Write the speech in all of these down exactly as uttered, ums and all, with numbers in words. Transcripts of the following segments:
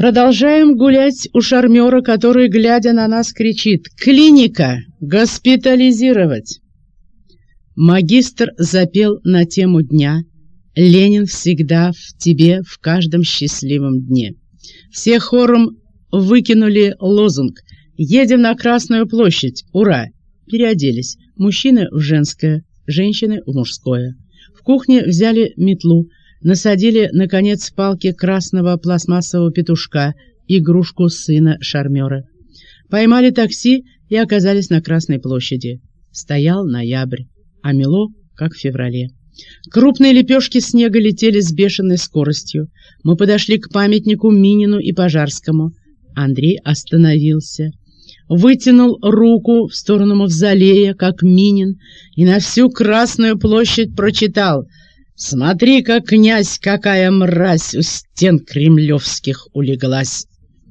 Продолжаем гулять у шармера, который, глядя на нас, кричит: «Клиника! Госпитализировать!» Магистр запел на тему дня: «Ленин всегда в тебе, в каждом счастливом дне». Все хором выкинули лозунг: «Едем на Красную площадь! Ура!» Переоделись. Мужчины в женское, женщины в мужское. В кухне взяли метлу, насадили на конец палки красного пластмассового петушка, игрушку сына шармера. Поймали такси и оказались на Красной площади. Стоял ноябрь, а мело, как в феврале. Крупные лепешки снега летели с бешеной скоростью. Мы подошли к памятнику Минину и Пожарскому. Андрей остановился, вытянул руку в сторону мавзолея, как Минин, и на всю Красную площадь прочитал: «Смотри, как князь, какая мразь у стен кремлевских улеглась!»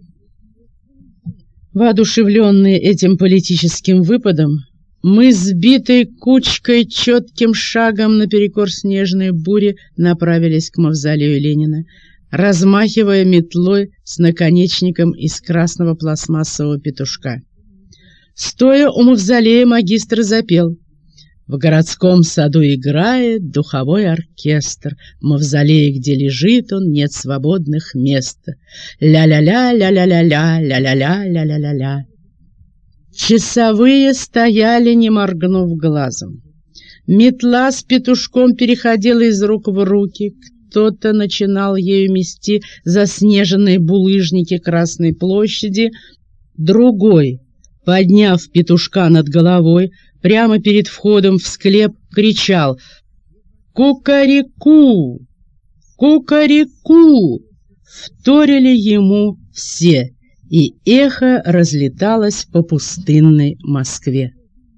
Воодушевленные этим политическим выпадом, мы сбитой кучкой четким шагом наперекор снежной буре направились к мавзолею Ленина, размахивая метлой с наконечником из красного пластмассового петушка. Стоя у мавзолея, магистр запел: «В городском саду играет духовой оркестр, в мавзолее, где лежит он, нет свободных мест. Ля-ля-ля, ля-ля-ля-ля, ля-ля-ля, ля-ля-ля-ля». Часовые стояли, не моргнув глазом. Метла с петушком переходила из рук в руки. Кто-то начинал ею мести заснеженные булыжники Красной площади, другой, подняв петушка над головой, прямо перед входом в склеп кричал: «Кукареку! Кукареку!» Вторили ему все, и эхо разлеталось по пустынной Москве.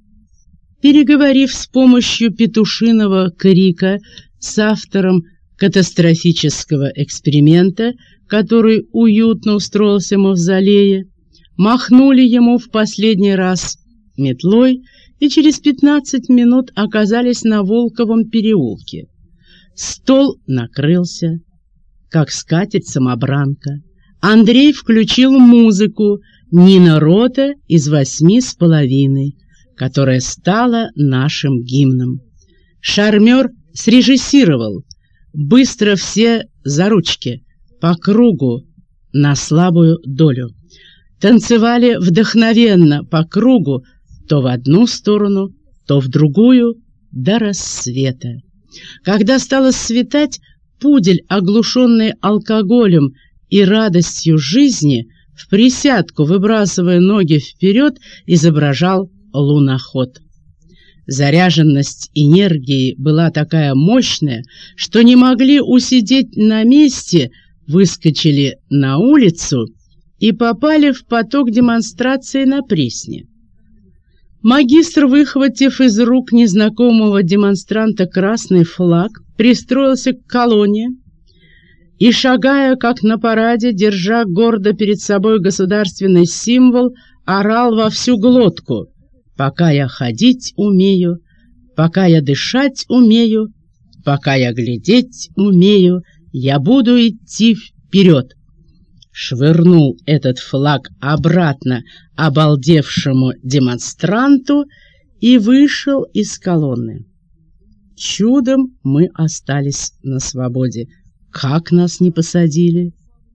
Переговорив с помощью петушиного крика с автором катастрофического эксперимента, который уютно устроился в мавзолее, махнули ему в последний раз метлой и через пятнадцать минут оказались на Волковом переулке. Стол накрылся, как скатерть-самобранка. Андрей включил музыку Нина Рота из «Восьми с половиной», которая стала нашим гимном. Шармер срежиссировал: быстро все за ручки, по кругу, на слабую долю. Танцевали вдохновенно по кругу, то в одну сторону, то в другую, до рассвета. Когда стало светать, пудель, оглушенный алкоголем и радостью жизни, в присядку, выбрасывая ноги вперед, изображал луноход. Заряженность энергии была такая мощная, что не могли усидеть на месте, выскочили на улицу и попали в поток демонстрации на Пресне. Магистр, выхватив из рук незнакомого демонстранта красный флаг, пристроился к колонне и, шагая как на параде, держа гордо перед собой государственный символ, орал во всю глотку: «Пока я ходить умею, пока я дышать умею, пока я глядеть умею, я буду идти вперед». Швырнул этот флаг обратно обалдевшему демонстранту и вышел из колонны. Чудом мы остались на свободе. Как нас не посадили?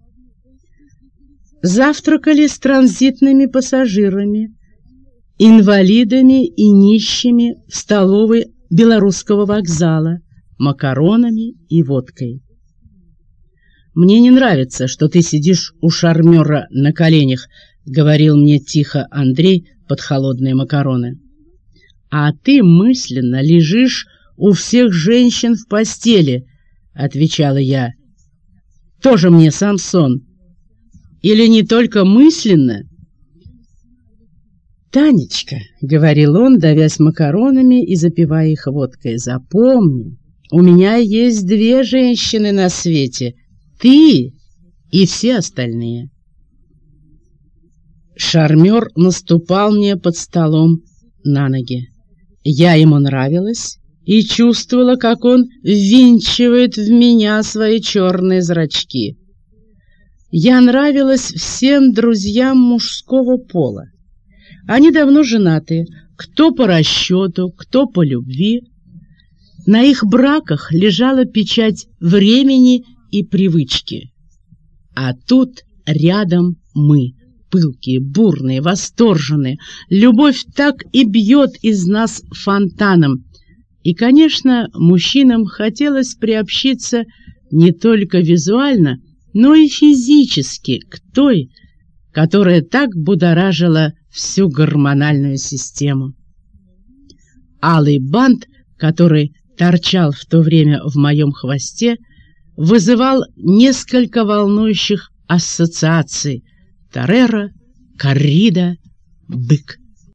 Завтракали с транзитными пассажирами, инвалидами и нищими в столовой Белорусского вокзала, макаронами и водкой. «Мне не нравится, что ты сидишь у шармера на коленях», — говорил мне тихо Андрей под холодные макароны. «А ты мысленно лежишь у всех женщин в постели», — отвечала я. «Тоже мне Самсон. Или не только мысленно?» «Танечка», — говорил он, давясь макаронами и запивая их водкой, — «запомни, у меня есть две женщины на свете — ты и все остальные». Шармер наступал мне под столом на ноги. Я ему нравилась и чувствовала, как он ввинчивает в меня свои черные зрачки. Я нравилась всем друзьям мужского пола. Они давно женаты, кто по расчету, кто по любви. На их браках лежала печать времени и привычки. А тут рядом мы, пылкие, бурные, восторженные. Любовь так и бьет из нас фонтаном. И, конечно, мужчинам хотелось приобщиться не только визуально, но и физически к той, которая так будоражила всю гормональную систему. Алый бант, который торчал в то время в моем хвосте, вызывал несколько волнующих ассоциаций: Тореро, коррида, бык.